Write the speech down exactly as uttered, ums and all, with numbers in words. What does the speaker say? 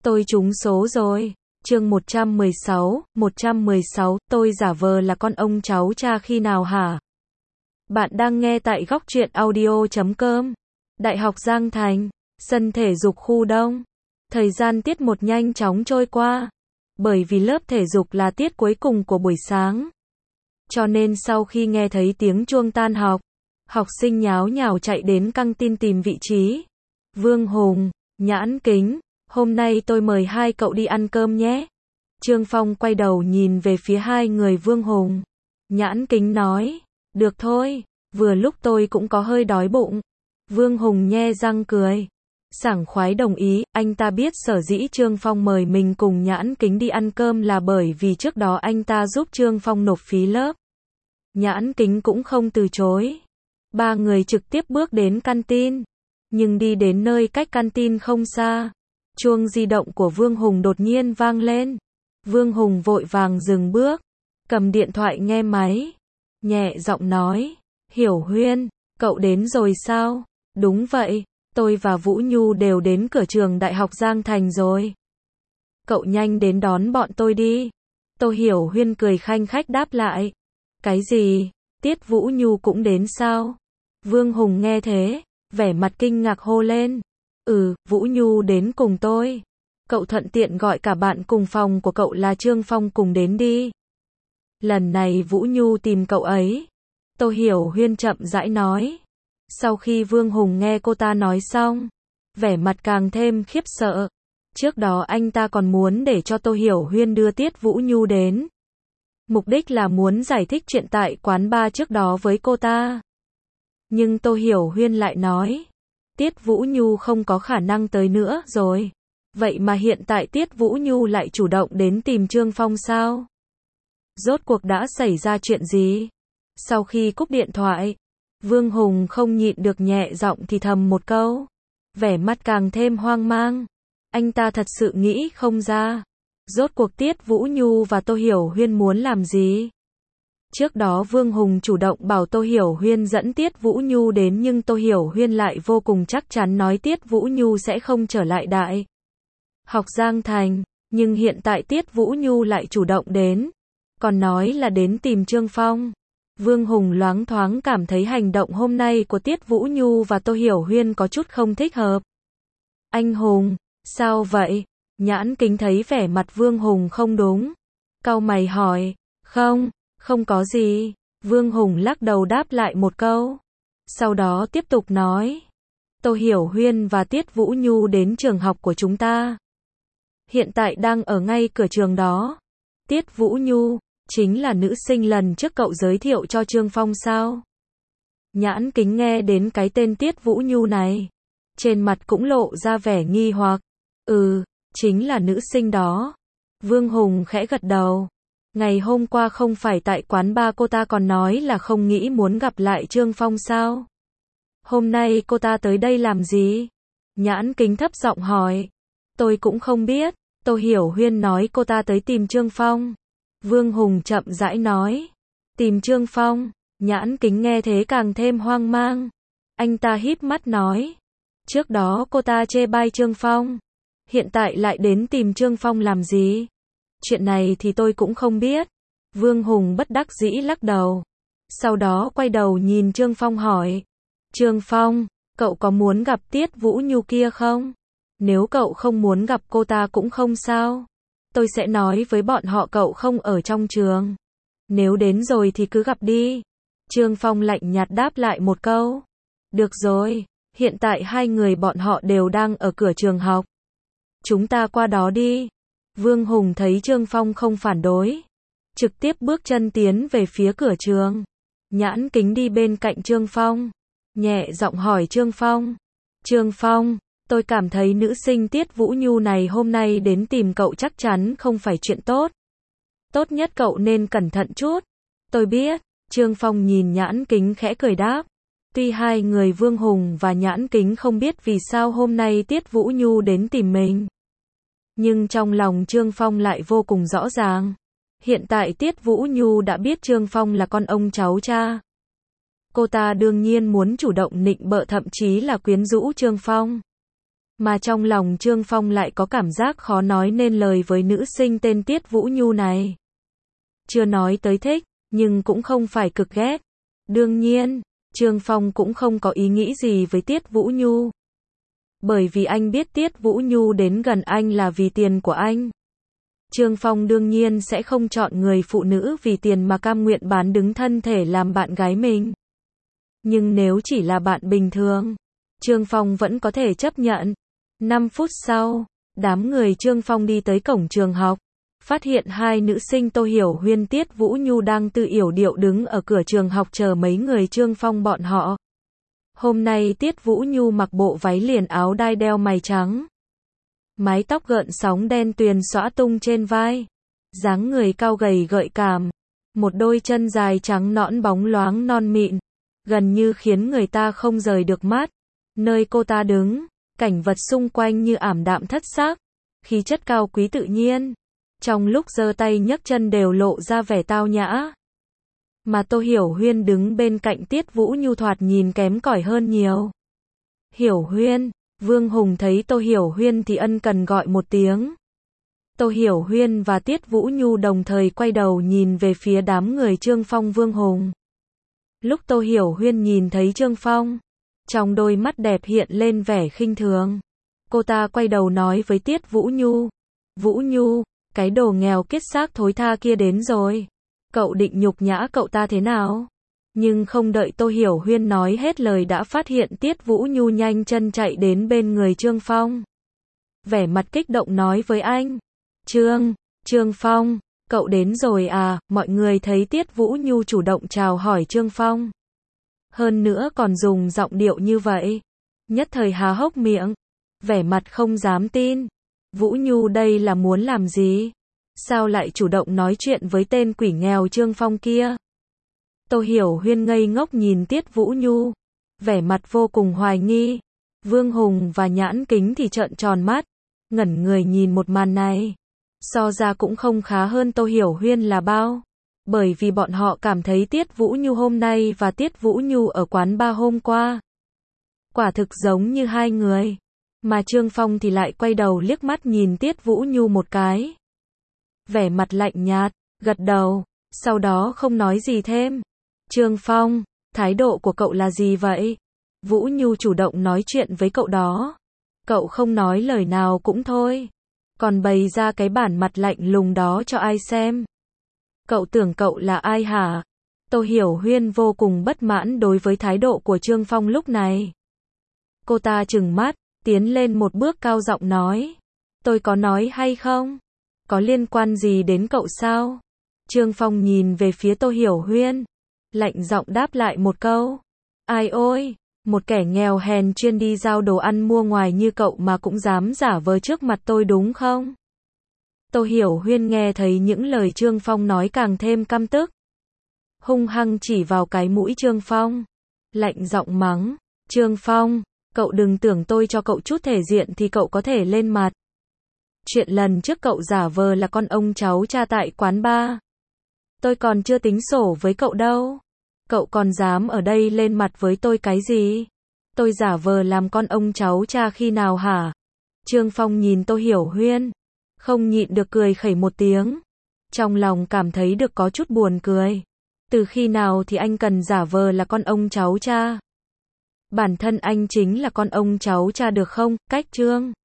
Tôi trúng số rồi. Chương một trăm mười sáu, một trăm mười sáu, tôi giả vờ là con ông cháu cha khi nào hả? Bạn đang nghe tại góc truyện audio chấm com. Đại học Giang Thành, sân thể dục khu đông. Thời gian tiết một nhanh chóng trôi qua. Bởi vì lớp thể dục là tiết cuối cùng của buổi sáng. Cho nên sau khi nghe thấy tiếng chuông tan học, học sinh nháo nhào chạy đến căng tin tìm vị trí. Vương Hùng, Nhãn Kính, hôm nay tôi mời hai cậu đi ăn cơm nhé. Trương Phong quay đầu nhìn về phía hai người Vương Hùng. Nhãn Kính nói, được thôi, vừa lúc tôi cũng có hơi đói bụng. Vương Hùng nhe răng cười. Sảng khoái đồng ý, anh ta biết sở dĩ Trương Phong mời mình cùng Nhãn Kính đi ăn cơm là bởi vì trước đó anh ta giúp Trương Phong nộp phí lớp. Nhãn Kính cũng không từ chối. Ba người trực tiếp bước đến canteen. Nhưng đi đến nơi cách canteen không xa, chuông di động của Vương Hùng đột nhiên vang lên. Vương Hùng vội vàng dừng bước, cầm điện thoại nghe máy, nhẹ giọng nói, Hiểu Huyên, cậu đến rồi sao? Đúng vậy, tôi và Vũ Nhu đều đến cửa trường Đại học Giang Thành rồi. Cậu nhanh đến đón bọn tôi đi. Tô Hiểu Huyên cười khanh khách đáp lại. Cái gì? Tiết Vũ Nhu cũng đến sao? Vương Hùng nghe thế, vẻ mặt kinh ngạc hô lên. Ừ, Vũ Nhu đến cùng tôi. Cậu thuận tiện gọi cả bạn cùng phòng của cậu là Trương Phong cùng đến đi. Lần này Vũ Nhu tìm cậu ấy. Tô Hiểu Huyên chậm rãi nói. Sau khi Vương Hùng nghe cô ta nói xong, vẻ mặt càng thêm khiếp sợ. Trước đó anh ta còn muốn để cho Tô Hiểu Huyên đưa Tiết Vũ Nhu đến. Mục đích là muốn giải thích chuyện tại quán bar trước đó với cô ta. Nhưng Tô Hiểu Huyên lại nói, Tiết Vũ Nhu không có khả năng tới nữa rồi. Vậy mà hiện tại Tiết Vũ Nhu lại chủ động đến tìm Trương Phong sao? Rốt cuộc đã xảy ra chuyện gì? Sau khi cúp điện thoại, Vương Hùng không nhịn được nhẹ giọng thì thầm một câu. Vẻ mặt càng thêm hoang mang. Anh ta thật sự nghĩ không ra. Rốt cuộc Tiết Vũ Nhu và Tô Hiểu Huyên muốn làm gì? Trước đó Vương Hùng chủ động bảo Tô Hiểu Huyên dẫn Tiết Vũ Nhu đến nhưng Tô Hiểu Huyên lại vô cùng chắc chắn nói Tiết Vũ Nhu sẽ không trở lại Đại học Giang Thành, nhưng hiện tại Tiết Vũ Nhu lại chủ động đến, còn nói là đến tìm Trương Phong. Vương Hùng loáng thoáng cảm thấy hành động hôm nay của Tiết Vũ Nhu và Tô Hiểu Huyên có chút không thích hợp. Anh Hùng, sao vậy? Nhãn Kính thấy vẻ mặt Vương Hùng không đúng, cau mày hỏi, không, không có gì. Vương Hùng lắc đầu đáp lại một câu, sau đó tiếp tục nói, Tô Hiểu Huyên và Tiết Vũ Nhu đến trường học của chúng ta. Hiện tại đang ở ngay cửa trường đó. Tiết Vũ Nhu, chính là nữ sinh lần trước cậu giới thiệu cho Trương Phong sao? Nhãn Kính nghe đến cái tên Tiết Vũ Nhu này, trên mặt cũng lộ ra vẻ nghi hoặc. Ừ, chính là nữ sinh đó. Vương Hùng khẽ gật đầu. Ngày hôm qua không phải tại quán bar cô ta còn nói là không nghĩ muốn gặp lại Trương Phong sao? Hôm nay cô ta tới đây làm gì? Nhãn Kính thấp giọng hỏi. Tôi cũng không biết. Tô Hiểu Huyên nói cô ta tới tìm Trương Phong. Vương Hùng chậm rãi nói. Tìm Trương Phong. Nhãn Kính nghe thế càng thêm hoang mang. Anh ta híp mắt nói. Trước đó cô ta chê bai Trương Phong. Hiện tại lại đến tìm Trương Phong làm gì? Chuyện này thì tôi cũng không biết. Vương Hùng bất đắc dĩ lắc đầu. Sau đó quay đầu nhìn Trương Phong hỏi. Trương Phong, cậu có muốn gặp Tiết Vũ Nhu kia không? Nếu cậu không muốn gặp cô ta cũng không sao. Tôi sẽ nói với bọn họ cậu không ở trong trường. Nếu đến rồi thì cứ gặp đi. Trương Phong lạnh nhạt đáp lại một câu. Được rồi, hiện tại hai người bọn họ đều đang ở cửa trường học. Chúng ta qua đó đi. Vương Hùng thấy Trương Phong không phản đối, trực tiếp bước chân tiến về phía cửa trường. Nhãn Kính đi bên cạnh Trương Phong, nhẹ giọng hỏi Trương Phong. Trương Phong, tôi cảm thấy nữ sinh Tiết Vũ Nhu này hôm nay đến tìm cậu chắc chắn không phải chuyện tốt. Tốt nhất cậu nên cẩn thận chút. Tôi biết. Trương Phong nhìn Nhãn Kính khẽ cười đáp. Tuy hai người Vương Hùng và Nhãn Kính không biết vì sao hôm nay Tiết Vũ Nhu đến tìm mình, nhưng trong lòng Trương Phong lại vô cùng rõ ràng. Hiện tại Tiết Vũ Nhu đã biết Trương Phong là con ông cháu cha. Cô ta đương nhiên muốn chủ động nịnh bợ thậm chí là quyến rũ Trương Phong. Mà trong lòng Trương Phong lại có cảm giác khó nói nên lời với nữ sinh tên Tiết Vũ Nhu này. Chưa nói tới thích, nhưng cũng không phải cực ghét. Đương nhiên, Trương Phong cũng không có ý nghĩ gì với Tiết Vũ Nhu. Bởi vì anh biết Tiết Vũ Nhu đến gần anh là vì tiền của anh. Trương Phong đương nhiên sẽ không chọn người phụ nữ vì tiền mà cam nguyện bán đứng thân thể làm bạn gái mình. Nhưng nếu chỉ là bạn bình thường, Trương Phong vẫn có thể chấp nhận. năm phút sau, đám người Trương Phong đi tới cổng trường học, phát hiện hai nữ sinh Tô Hiểu Huyên Tiết Vũ Nhu đang tự yểu điệu đứng ở cửa trường học chờ mấy người Trương Phong bọn họ. Hôm nay Tiết Vũ Nhu mặc bộ váy liền áo đai đeo mày trắng. Mái tóc gợn sóng đen tuyền xõa tung trên vai. Dáng người cao gầy gợi cảm. Một đôi chân dài trắng nõn bóng loáng non mịn. Gần như khiến người ta không rời được mắt. Nơi cô ta đứng, cảnh vật xung quanh như ảm đạm thất sắc. Khí chất cao quý tự nhiên. Trong lúc giơ tay nhấc chân đều lộ ra vẻ tao nhã. Mà Tô Hiểu Huyên đứng bên cạnh Tiết Vũ Nhu thoạt nhìn kém cỏi hơn nhiều. Hiểu Huyên, Vương Hùng thấy Tô Hiểu Huyên thì ân cần gọi một tiếng. Tô Hiểu Huyên và Tiết Vũ Nhu đồng thời quay đầu nhìn về phía đám người Trương Phong Vương Hùng. Lúc Tô Hiểu Huyên nhìn thấy Trương Phong, trong đôi mắt đẹp hiện lên vẻ khinh thường. Cô ta quay đầu nói với Tiết Vũ Nhu. Vũ Nhu, cái đồ nghèo kiết xác thối tha kia đến rồi. Cậu định nhục nhã cậu ta thế nào? Nhưng không đợi Tô Hiểu Huyên nói hết lời đã phát hiện Tiết Vũ Nhu nhanh chân chạy đến bên người Trương Phong. Vẻ mặt kích động nói với anh. Trương, Trương Phong, cậu đến rồi à? Mọi người thấy Tiết Vũ Nhu chủ động chào hỏi Trương Phong. Hơn nữa còn dùng giọng điệu như vậy. Nhất thời há hốc miệng. Vẻ mặt không dám tin. Vũ Nhu đây là muốn làm gì? Sao lại chủ động nói chuyện với tên quỷ nghèo Trương Phong kia? Tô Hiểu Huyên ngây ngốc nhìn Tiết Vũ Nhu, vẻ mặt vô cùng hoài nghi. Vương Hùng và Nhãn Kính thì trợn tròn mắt, ngẩn người nhìn một màn này. So ra cũng không khá hơn Tô Hiểu Huyên là bao, bởi vì bọn họ cảm thấy Tiết Vũ Nhu hôm nay và Tiết Vũ Nhu ở quán bar hôm qua quả thực giống như hai người. Mà Trương Phong thì lại quay đầu liếc mắt nhìn Tiết Vũ Nhu một cái. Vẻ mặt lạnh nhạt, gật đầu, sau đó không nói gì thêm. Trương Phong, thái độ của cậu là gì vậy? Vũ Nhu chủ động nói chuyện với cậu đó. Cậu không nói lời nào cũng thôi. Còn bày ra cái bản mặt lạnh lùng đó cho ai xem? Cậu tưởng cậu là ai hả? Tô Hiểu Huyên vô cùng bất mãn đối với thái độ của Trương Phong lúc này. Cô ta trừng mắt, tiến lên một bước cao giọng nói. Tôi có nói hay không? Có liên quan gì đến cậu sao? Trương Phong nhìn về phía Tô Hiểu Huyên, lạnh giọng đáp lại một câu. Ai ôi, một kẻ nghèo hèn chuyên đi giao đồ ăn mua ngoài như cậu mà cũng dám giả vờ trước mặt tôi đúng không? Tô Hiểu Huyên nghe thấy những lời Trương Phong nói càng thêm căm tức. Hung hăng chỉ vào cái mũi Trương Phong, lạnh giọng mắng. Trương Phong, cậu đừng tưởng tôi cho cậu chút thể diện thì cậu có thể lên mặt. Chuyện lần trước cậu giả vờ là con ông cháu cha tại quán bar. Tôi còn chưa tính sổ với cậu đâu. Cậu còn dám ở đây lên mặt với tôi cái gì? Tôi giả vờ làm con ông cháu cha khi nào hả? Trương Phong nhìn Tô Hiểu Huyên, không nhịn được cười khẩy một tiếng. Trong lòng cảm thấy được có chút buồn cười. Từ khi nào thì anh cần giả vờ là con ông cháu cha? Bản thân anh chính là con ông cháu cha được không? Cách Trương